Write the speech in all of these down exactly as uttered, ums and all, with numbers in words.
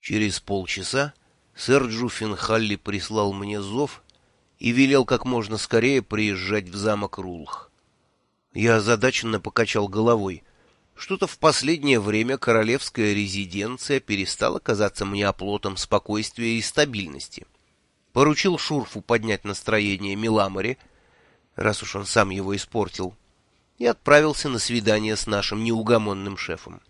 Через полчаса сэр Джуффин Халли прислал мне зов и велел как можно скорее приезжать в замок Рулх. Я озадаченно покачал головой. Что-то в последнее время королевская резиденция перестала казаться мне оплотом спокойствия и стабильности. Поручил Шурфу поднять настроение Миламоре, раз уж он сам его испортил, и отправился на свидание с нашим неугомонным шефом.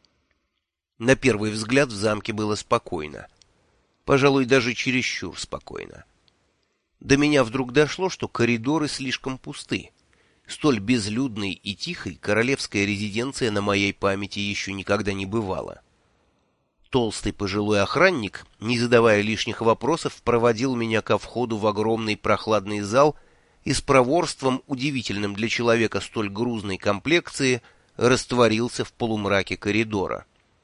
На первый взгляд в замке было спокойно. Пожалуй, даже чересчур спокойно. До меня вдруг дошло, что коридоры слишком пусты. Столь безлюдной и тихой королевская резиденция на моей памяти еще никогда не бывала. Толстый пожилой охранник, не задавая лишних вопросов, проводил меня ко входу в огромный прохладный зал и с проворством, удивительным для человека столь грузной комплекции, растворился в полумраке коридора.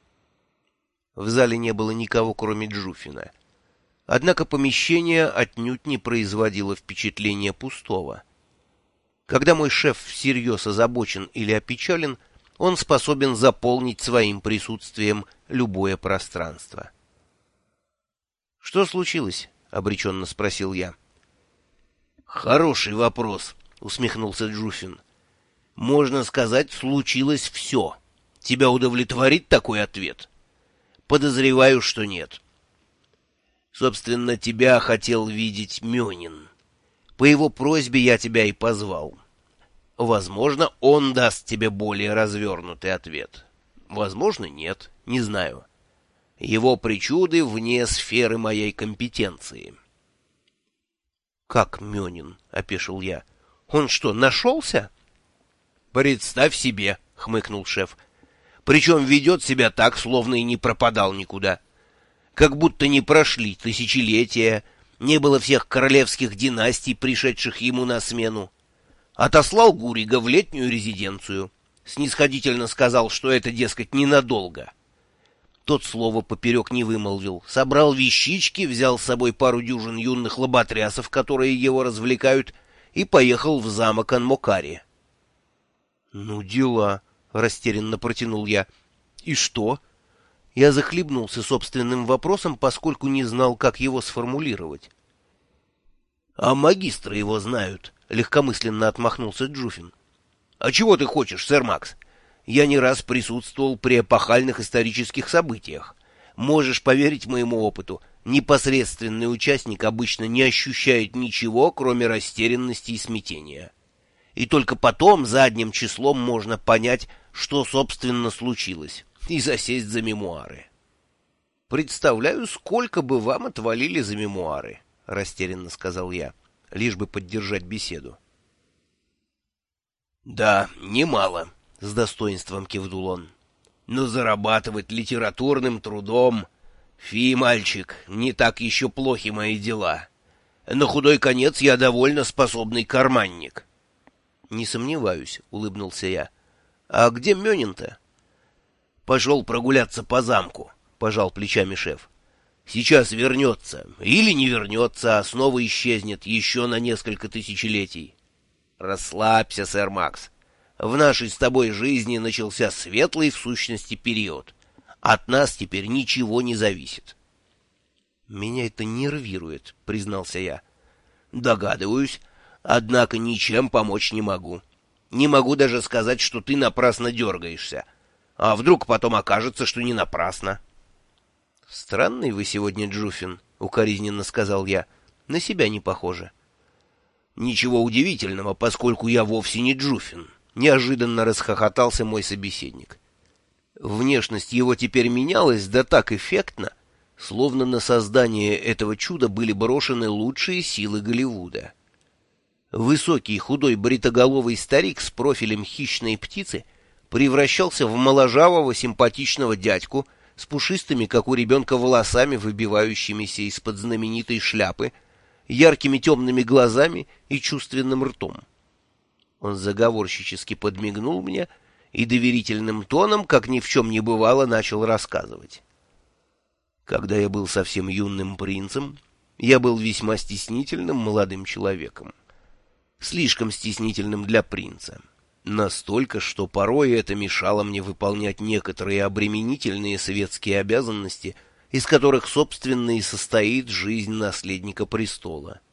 В зале не было никого, кроме Джуффина. Однако помещение отнюдь не производило впечатления пустого. Когда мой шеф всерьез озабочен или опечален, он способен заполнить своим присутствием любое пространство. — Что случилось? — обреченно спросил я. — Хороший вопрос, — усмехнулся Джуффин. — Можно сказать, случилось все. Тебя удовлетворит такой ответ? Подозреваю, что нет. Собственно, тебя хотел видеть Мёнин. По его просьбе я тебя и позвал. Возможно, он даст тебе более развернутый ответ. Возможно, нет, не знаю. Его причуды вне сферы моей компетенции. — Как Мёнин? — опешил я. — Он что, нашелся? — Представь себе, — хмыкнул шеф. — Причем ведет себя так, словно и не пропадал никуда. Как будто не прошли тысячелетия, не было всех королевских династий, пришедших ему на смену. Отослал Гурига в летнюю резиденцию. Снисходительно сказал, что это, дескать, ненадолго. Тот слова поперек не вымолвил. Собрал вещички, взял с собой пару дюжин юных лоботрясов, которые его развлекают, и поехал в замок Анмокари. — Ну, дела, — растерянно протянул я. — И что? Я захлебнулся собственным вопросом, поскольку не знал, как его сформулировать. — А магистры его знают, — легкомысленно отмахнулся Джуффин. — А чего ты хочешь, сэр Макс? Я не раз присутствовал при эпохальных исторических событиях. Можешь поверить моему опыту, непосредственный участник обычно не ощущает ничего, кроме растерянности и смятения. И только потом, задним числом, можно понять, что, собственно, случилось, и засесть за мемуары. — Представляю, сколько бы вам отвалили за мемуары, — растерянно сказал я, лишь бы поддержать беседу. — Да, немало, — с достоинством кивнул он. — Но зарабатывать литературным трудом... Фи, мальчик, не так еще плохи мои дела. На худой конец я довольно способный карманник. — Не сомневаюсь, — улыбнулся я. — А где Мёнин-то? — Пошел прогуляться по замку, — пожал плечами шеф. — Сейчас вернется. Или не вернется, а снова исчезнет еще на несколько тысячелетий. Расслабься, сэр Макс. В нашей с тобой жизни начался светлый, в сущности, период. От нас теперь ничего не зависит. — Меня это нервирует, — признался я. — Догадываюсь, однако ничем помочь не могу. Не могу даже сказать, что ты напрасно дергаешься. А вдруг потом окажется, что не напрасно? — Странный вы сегодня, Джуффин, — укоризненно сказал я. — На себя не похоже. — Ничего удивительного, поскольку я вовсе не Джуффин. Неожиданно расхохотался мой собеседник. Внешность его теперь менялась, да так эффектно, словно на создание этого чуда были брошены лучшие силы Голливуда. Высокий, худой, бритоголовый старик с профилем хищной птицы превращался в моложавого, симпатичного дядьку с пушистыми, как у ребенка, волосами, выбивающимися из-под знаменитой шляпы, яркими темными глазами и чувственным ртом. Он заговорщически подмигнул мне и доверительным тоном, как ни в чем не бывало, начал рассказывать. Когда я был совсем юным принцем, я был весьма стеснительным молодым человеком. Слишком стеснительным для принца. Настолько, что порой это мешало мне выполнять некоторые обременительные светские обязанности, из которых, собственно, и состоит жизнь наследника престола.